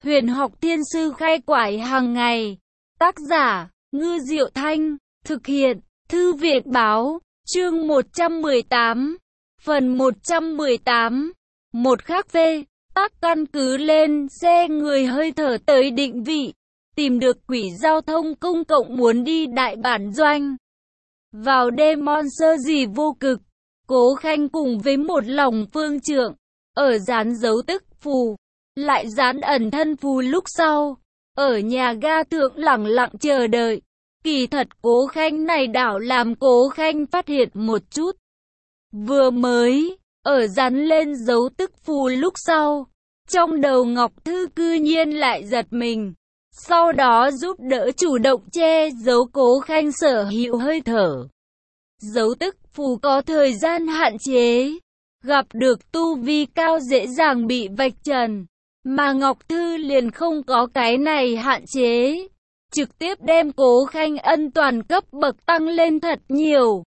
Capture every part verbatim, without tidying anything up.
Huyền học thiên sư khai quải hàng ngày. Tác giả, Ngư Diệu Thanh. Thực hiện, Thư viện báo. Chương một trăm mười tám. Phần một trăm mười tám. Một khắc phê, tác căn cứ lên xe người hơi thở tới định vị. Tìm được quỹ giao thông công cộng muốn đi đại bản doanh. Vào đêm mon sơ gì vô cực, Cố Khanh cùng với một lòng phương trượng, ở dán dấu tức phù, lại dán ẩn thân phù lúc sau, ở nhà ga thượng lẳng lặng chờ đợi. Kỳ thật Cố Khanh này đảo làm Cố Khanh phát hiện một chút. Vừa mới, ở dán lên dấu tức phù lúc sau, trong đầu Ngọc Thư cư nhiên lại giật mình. Sau đó giúp đỡ chủ động che giấu Cố Khanh sở hữu hơi thở. Dấu tức phù có thời gian hạn chế, gặp được tu vi cao dễ dàng bị vạch trần, mà Ngọc Thư liền không có cái này hạn chế, trực tiếp đem Cố Khanh ân toàn cấp bậc tăng lên thật nhiều.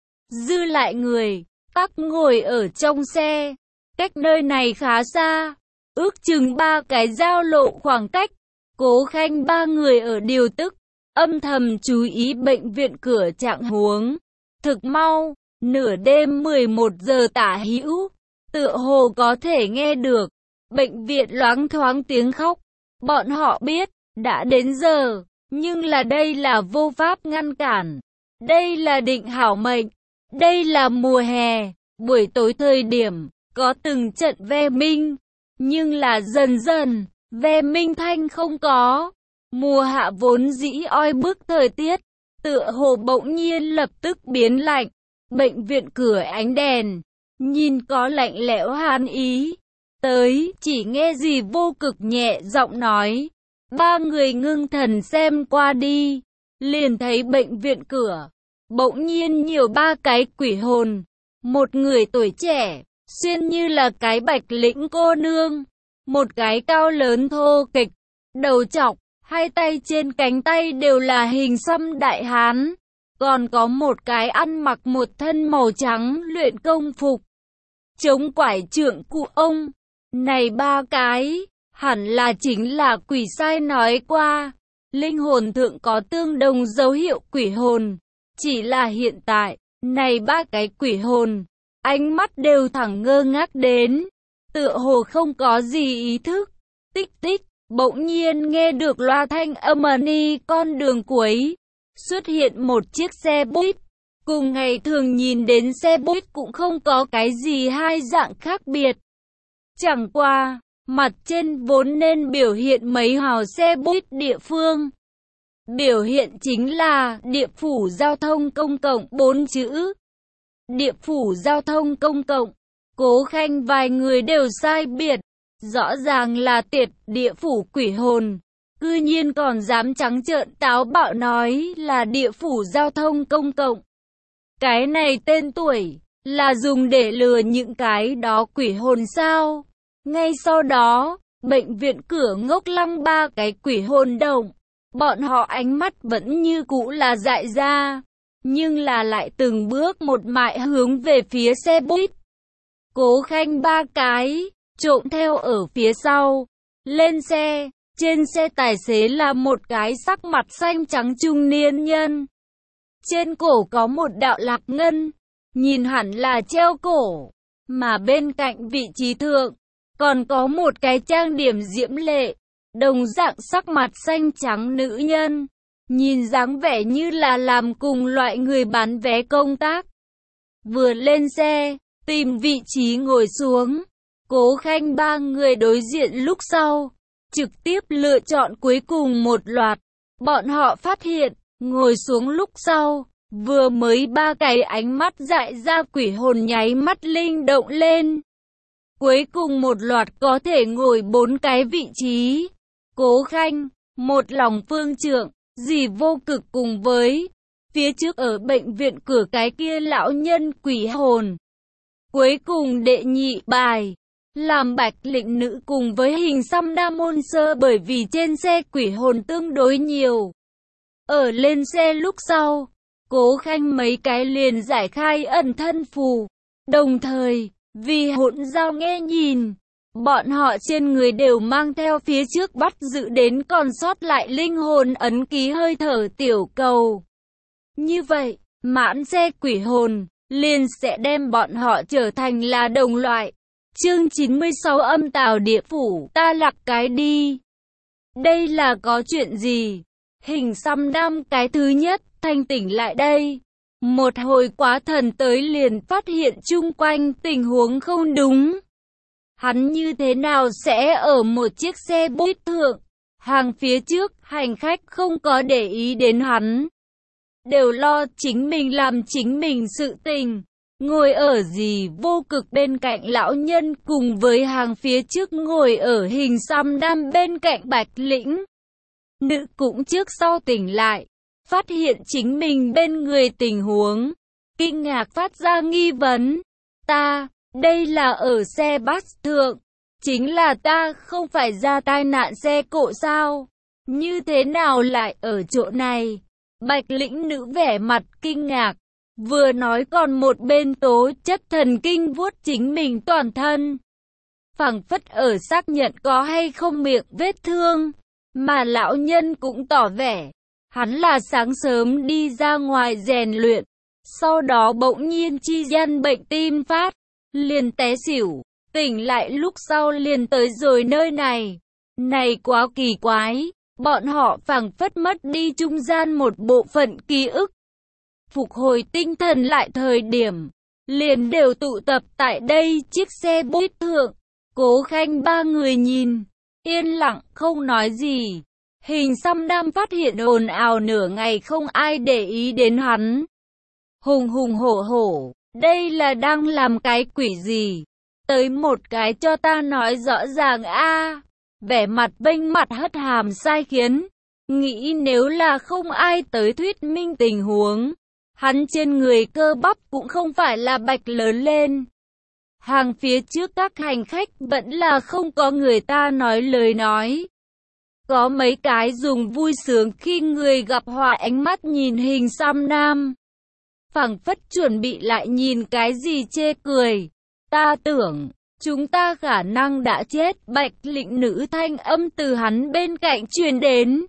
Dư lại người, tắc ngồi ở trong xe, cách nơi này khá xa, ước chừng ba cái giao lộ khoảng cách. Cố Khanh ba người ở điều tức, âm thầm chú ý bệnh viện cửa trạng huống. Thực mau, nửa đêm mười một giờ tả hữu, tựa hồ có thể nghe được bệnh viện loáng thoáng tiếng khóc. Bọn họ biết, đã đến giờ, nhưng là đây là vô pháp ngăn cản. Đây là định hảo mệnh, đây là mùa hè, buổi tối thời điểm, có từng trận ve minh, nhưng là dần dần, ve minh thanh không có. Mùa hạ vốn dĩ oi bức thời tiết, tựa hồ bỗng nhiên lập tức biến lạnh. Bệnh viện cửa ánh đèn, nhìn có lạnh lẽo hàn ý. Tới, chỉ nghe gì vô cực nhẹ giọng nói. Ba người ngưng thần xem qua đi, liền thấy bệnh viện cửa, bỗng nhiên nhiều ba cái quỷ hồn. Một người tuổi trẻ, xuyên như là cái bạch lĩnh cô nương. Một cái cao lớn thô kịch, đầu trọc, hai tay trên cánh tay đều là hình xăm đại hán. Còn có một cái ăn mặc một thân màu trắng luyện công phục, chống quải trượng cụ ông. Này ba cái, hẳn là chính là quỷ sai nói qua. Linh hồn thượng có tương đồng dấu hiệu quỷ hồn. Chỉ là hiện tại, này ba cái quỷ hồn, ánh mắt đều thẳng ngơ ngác đến. Tựa hồ không có gì ý thức. Tích tích, bỗng nhiên nghe được loa thanh âm đi con đường cuối. Xuất hiện một chiếc xe buýt. Cùng ngày thường nhìn đến xe buýt cũng không có cái gì hai dạng khác biệt. Chẳng qua, mặt trên vốn nên biểu hiện mấy hào xe buýt địa phương. Biểu hiện chính là địa phủ giao thông công cộng bốn chữ. Địa phủ giao thông công cộng. Cố Khanh vài người đều sai biệt, rõ ràng là tiệt địa phủ quỷ hồn, cư nhiên còn dám trắng trợn táo bạo nói là địa phủ giao thông công cộng. Cái này tên tuổi, là dùng để lừa những cái đó quỷ hồn sao? Ngay sau đó, bệnh viện cửa ngốc lăng ba cái quỷ hồn động, bọn họ ánh mắt vẫn như cũ là dại ra, nhưng là lại từng bước một mại hướng về phía xe buýt. Cố Khanh ba cái, trộm theo ở phía sau, lên xe, trên xe tài xế là một cái sắc mặt xanh trắng trung niên nhân. Trên cổ có một đạo lạc ngân, nhìn hẳn là treo cổ, mà bên cạnh vị trí thượng, còn có một cái trang điểm diễm lệ, đồng dạng sắc mặt xanh trắng nữ nhân, nhìn dáng vẻ như là làm cùng loại người bán vé công tác. Vừa lên xe, tìm vị trí ngồi xuống, Cố Khanh ba người đối diện lúc sau, trực tiếp lựa chọn cuối cùng một loạt. Bọn họ phát hiện, ngồi xuống lúc sau, vừa mới ba cái ánh mắt dại ra quỷ hồn nháy mắt linh động lên. Cuối cùng một loạt có thể ngồi bốn cái vị trí. Cố Khanh, một lòng phương trượng, dì vô cực cùng với phía trước ở bệnh viện cửa cái kia lão nhân quỷ hồn. Cuối cùng đệ nhị bài, làm bạch lĩnh nữ cùng với hình xăm đa môn sơ, bởi vì trên xe quỷ hồn tương đối nhiều. Ở lên xe lúc sau, Cố Khanh mấy cái liền giải khai ẩn thân phù, đồng thời, vì hỗn giao nghe nhìn, Bọn họ trên người đều mang theo phía trước bắt giữ đến còn sót lại linh hồn ấn ký hơi thở tiểu cầu. Như vậy, mãn xe quỷ hồn liền sẽ đem bọn họ trở thành là đồng loại. Chương chín mươi sáu âm tào địa phủ, ta lặc cái đi. Đây là có chuyện gì? Hình xăm đam cái thứ nhất, thanh tỉnh lại đây. Một hồi quá thần tới liền phát hiện chung quanh tình huống không đúng. Hắn như thế nào sẽ ở một chiếc xe buýt thượng? Hàng phía trước, hành khách không có để ý đến hắn. Đều lo chính mình làm chính mình sự tình. Ngồi ở gì vô cực bên cạnh lão nhân cùng với hàng phía trước ngồi ở hình xăm đam bên cạnh Bạch Lĩnh. Nữ cũng trước sau tỉnh lại, phát hiện chính mình bên người tình huống. Kinh ngạc phát ra nghi vấn. Ta, đây là ở xe bus thượng. Chính là ta không phải ra tai nạn xe cộ sao? Như thế nào lại ở chỗ này? Bạch Lĩnh nữ vẻ mặt kinh ngạc. Vừa nói còn một bên tố chất thần kinh vuốt chính mình toàn thân. Phảng phất ở xác nhận có hay không miệng vết thương. Mà lão nhân cũng tỏ vẻ. Hắn là sáng sớm đi ra ngoài rèn luyện. Sau đó bỗng nhiên chi gian bệnh tim phát. Liền té xỉu. Tỉnh lại lúc sau liền tới rồi nơi này. Này quá kỳ quái. Bọn họ phảng phất mất đi trung gian một bộ phận ký ức. Phục hồi tinh thần lại thời điểm, liền đều tụ tập tại đây chiếc xe buýt thượng. Cố Khanh ba người nhìn, yên lặng không nói gì. Hình xăm đam phát hiện ồn ào nửa ngày không ai để ý đến hắn. Hùng hùng hổ hổ, đây là đang làm cái quỷ gì? Tới một cái cho ta nói rõ ràng a. Vẻ mặt vênh mặt hất hàm sai khiến. Nghĩ nếu là không ai tới thuyết minh tình huống. Hắn trên người cơ bắp cũng không phải là bạch lớn lên. Hàng phía trước các hành khách vẫn là không có người ta nói lời nói. Có mấy cái dùng vui sướng khi người gặp họa ánh mắt nhìn hình xăm nam. Phảng phất chuẩn bị lại nhìn cái gì chê cười. Ta tưởng, chúng ta khả năng đã chết. Bạch Lĩnh nữ thanh âm từ hắn bên cạnh truyền đến.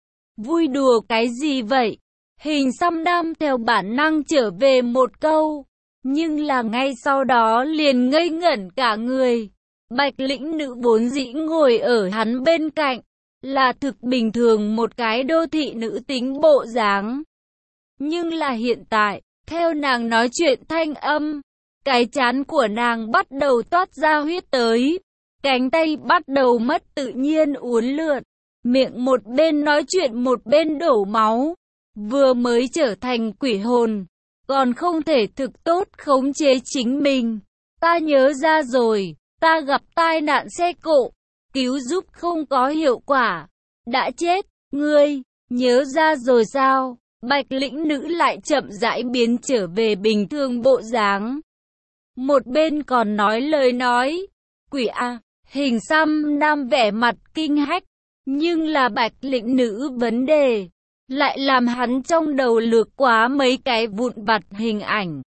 Vui đùa cái gì vậy? Hình xăm đam theo bản năng trở về một câu, nhưng là ngay sau đó liền ngây ngẩn cả người. Bạch Lĩnh nữ vốn dĩ ngồi ở hắn bên cạnh, là thực bình thường một cái đô thị nữ tính bộ dáng. Nhưng là hiện tại, theo nàng nói chuyện thanh âm, cái trán của nàng bắt đầu toát ra huyết tới, cánh tay bắt đầu mất tự nhiên uốn lượn, miệng một bên nói chuyện một bên đổ máu. Vừa mới trở thành quỷ hồn, còn không thể thực tốt khống chế chính mình. Ta nhớ ra rồi, ta gặp tai nạn xe cộ, cứu giúp không có hiệu quả, đã chết. Ngươi, nhớ ra rồi sao? Bạch Lĩnh nữ lại chậm rãi biến trở về bình thường bộ dáng. Một bên còn nói lời nói, quỷ a, hình xăm nam vẻ mặt kinh hách, nhưng là Bạch Lĩnh nữ vấn đề. Lại làm hắn trong đầu lược quá mấy cái vụn vặt hình ảnh.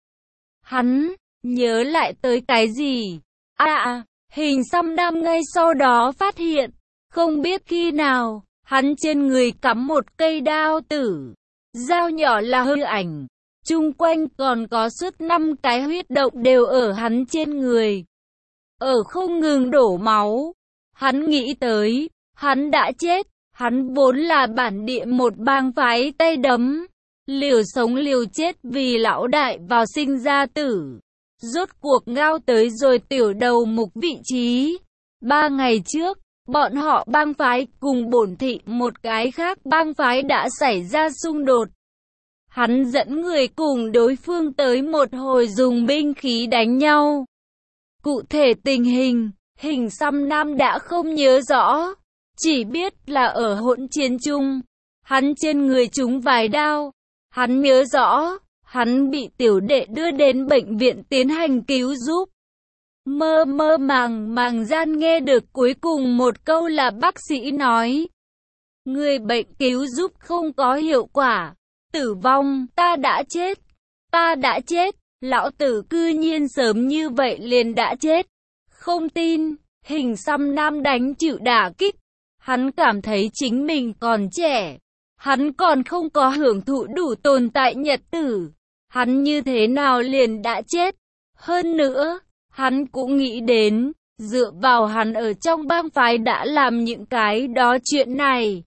Hắn, nhớ lại tới cái gì? À, à, hình xăm đam ngay sau đó phát hiện, không biết khi nào, hắn trên người cắm một cây đao tử. Dao nhỏ là hư ảnh, chung quanh còn có suốt năm cái huyết động đều ở hắn trên người. Ở không ngừng đổ máu, hắn nghĩ tới, hắn đã chết. Hắn vốn là bản địa một bang phái tay đấm, liều sống liều chết vì lão đại vào sinh ra tử. Rốt cuộc ngao tới rồi tiểu đầu mục vị trí. Ba ngày trước, bọn họ bang phái cùng bổn thị một cái khác bang phái đã xảy ra xung đột. Hắn dẫn người cùng đối phương tới một hồi dùng binh khí đánh nhau. Cụ thể tình hình, hình xăm nam đã không nhớ rõ. Chỉ biết là ở hỗn chiến chung, hắn trên người trúng vài đao. Hắn nhớ rõ, hắn bị tiểu đệ đưa đến bệnh viện tiến hành cứu giúp. Mơ mơ màng màng gian nghe được cuối cùng một câu là bác sĩ nói. Người bệnh cứu giúp không có hiệu quả. Tử vong, ta đã chết. Ta đã chết. Lão tử cư nhiên sớm như vậy liền đã chết. Không tin. Hình xăm nam đánh chịu đả kích. Hắn cảm thấy chính mình còn trẻ. Hắn còn không có hưởng thụ đủ tồn tại nhật tử. Hắn như thế nào liền đã chết. Hơn nữa, hắn cũng nghĩ đến, dựa vào hắn ở trong bang phái đã làm những cái đó chuyện này.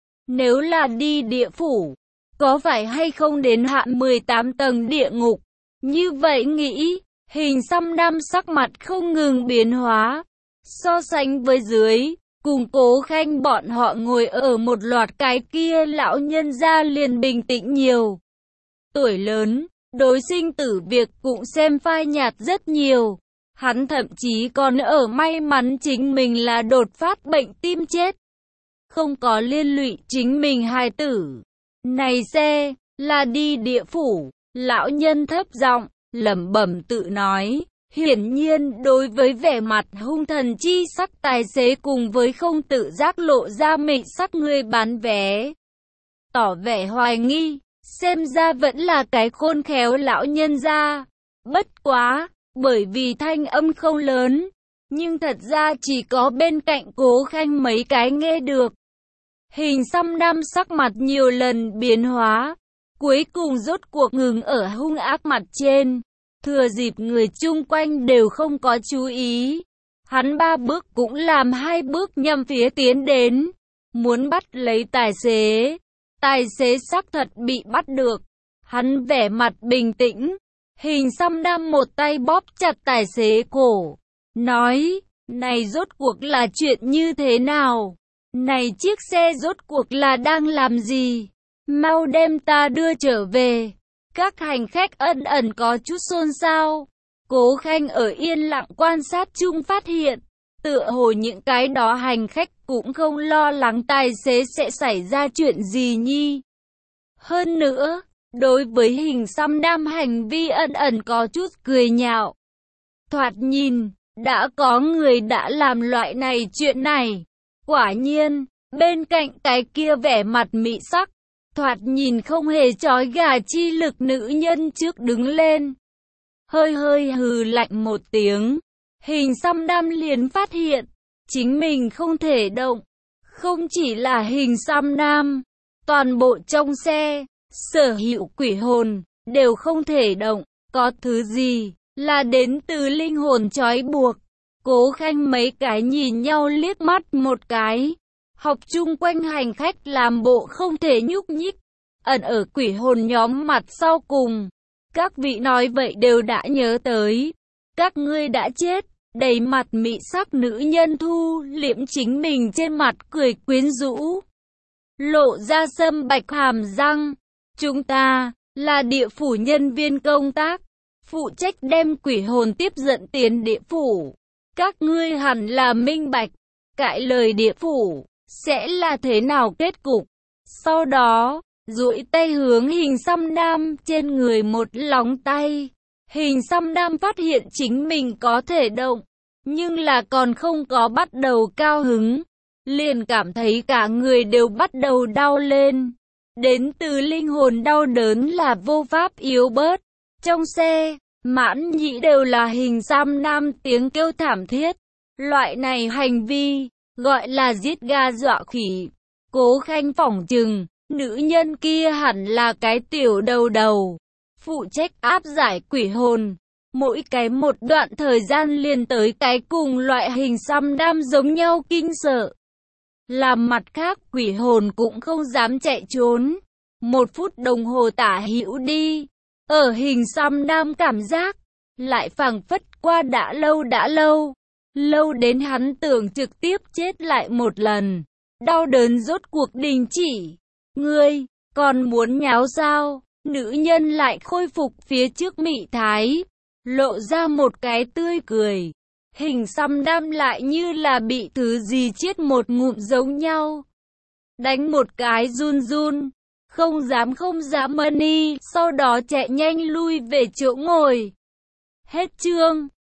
Nếu là đi địa phủ, có phải hay không đến hạn mười tám tầng địa ngục? Như vậy nghĩ, hình xăm nam sắc mặt không ngừng biến hóa. So sánh với dưới, cùng Cố Khanh bọn họ ngồi ở một loạt cái kia lão nhân gia liền bình tĩnh nhiều. Tuổi lớn, đối sinh tử việc cũng xem phai nhạt rất nhiều. Hắn thậm chí còn ở may mắn chính mình là đột phát bệnh tim chết. Không có liên lụy chính mình hài tử. Này xe, là đi địa phủ, lão nhân thấp giọng lẩm bẩm tự nói. Hiển nhiên đối với vẻ mặt hung thần chi sắc tài xế cùng với không tự giác lộ ra mị sắc người bán vé. Tỏ vẻ hoài nghi, xem ra vẫn là cái khôn khéo lão nhân gia. Bất quá, bởi vì thanh âm không lớn, nhưng thật ra chỉ có bên cạnh Cố Khanh mấy cái nghe được. Hình xăm nam sắc mặt nhiều lần biến hóa, cuối cùng rốt cuộc ngừng ở hung ác mặt trên. Thừa dịp người chung quanh đều không có chú ý, hắn ba bước cũng làm hai bước nhằm phía tiến đến, muốn bắt lấy tài xế. Tài xế xác thật bị bắt được, hắn vẻ mặt bình tĩnh, hình xăm nam một tay bóp chặt tài xế cổ, nói, này rốt cuộc là chuyện như thế nào? Này chiếc xe rốt cuộc là đang làm gì? Mau đem ta đưa trở về. Các hành khách ẩn ẩn có chút xôn xao. Cố Khanh ở yên lặng quan sát chung phát hiện, tựa hồ những cái đó hành khách cũng không lo lắng tài xế sẽ xảy ra chuyện gì nhi. Hơn nữa, đối với hình xăm nam hành vi ẩn ẩn có chút cười nhạo. Thoạt nhìn, đã có người đã làm loại này chuyện này. Quả nhiên, bên cạnh cái kia vẻ mặt mị sắc, thoạt nhìn không hề chói gà chi lực nữ nhân trước đứng lên. Hơi hơi hừ lạnh một tiếng, hình xăm nam liền phát hiện, chính mình không thể động. Không chỉ là hình xăm nam, toàn bộ trong xe, sở hữu quỷ hồn, đều không thể động. Có thứ gì, là đến từ linh hồn trói buộc. Cố Khanh mấy cái nhìn nhau liếc mắt một cái. Học chung quanh hành khách làm bộ không thể nhúc nhích. Ẩn ở quỷ hồn nhóm mặt sau cùng. Các vị nói vậy đều đã nhớ tới. Các ngươi đã chết. Đầy mặt mị sắc nữ nhân thu liễm chính mình trên mặt cười quyến rũ. Lộ ra sâm bạch hàm răng. Chúng ta là địa phủ nhân viên công tác. Phụ trách đem quỷ hồn tiếp dẫn tiến địa phủ. Các ngươi hẳn là minh bạch. Cãi lời địa phủ sẽ là thế nào kết cục. Sau đó, duỗi tay hướng hình xăm nam trên người một lóng tay. Hình xăm nam phát hiện chính mình có thể động, nhưng là còn không có bắt đầu cao hứng. Liền cảm thấy cả người đều bắt đầu đau lên. Đến từ linh hồn đau đớn là vô pháp yếu bớt. Trong xe, mãn nhĩ đều là hình xăm nam tiếng kêu thảm thiết. Loại này hành vi, gọi là giết gà dọa khỉ. Cố Khanh phỏng chừng, nữ nhân kia hẳn là cái tiểu đầu đầu, phụ trách áp giải quỷ hồn. Mỗi cái một đoạn thời gian liền tới cái cùng loại hình xăm nam giống nhau kinh sợ. Làm mặt khác quỷ hồn cũng không dám chạy trốn. Một phút đồng hồ tả hữu đi, ở hình xăm nam cảm giác, lại phảng phất qua đã lâu đã lâu. Lâu đến hắn tưởng trực tiếp chết lại một lần. Đau đớn rốt cuộc đình chỉ. Ngươi, còn muốn nháo sao? Nữ nhân lại khôi phục phía trước mị thái, lộ ra một cái tươi cười. Hình xăm nam lại như là bị thứ gì chết một ngụm giống nhau. Đánh một cái run run, không dám không dám mân y, sau đó chạy nhanh lui về chỗ ngồi. Hết chương.